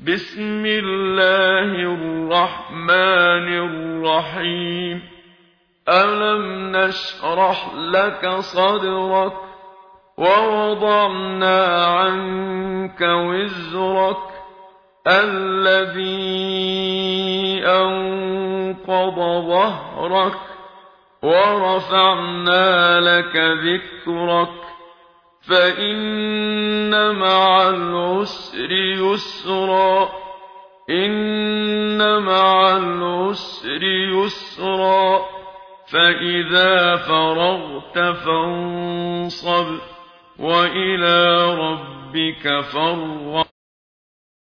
بسم الله الرحمن الرحيم ألم نشرح لك صدرك ووضعنا عنك وزرك الذي أنقض ظهرك ورفعنا لك ذكرك فإن مع العسر يسرا إن مع العسر يسرا فإذا فرغت فانصب وإلى ربك فارغب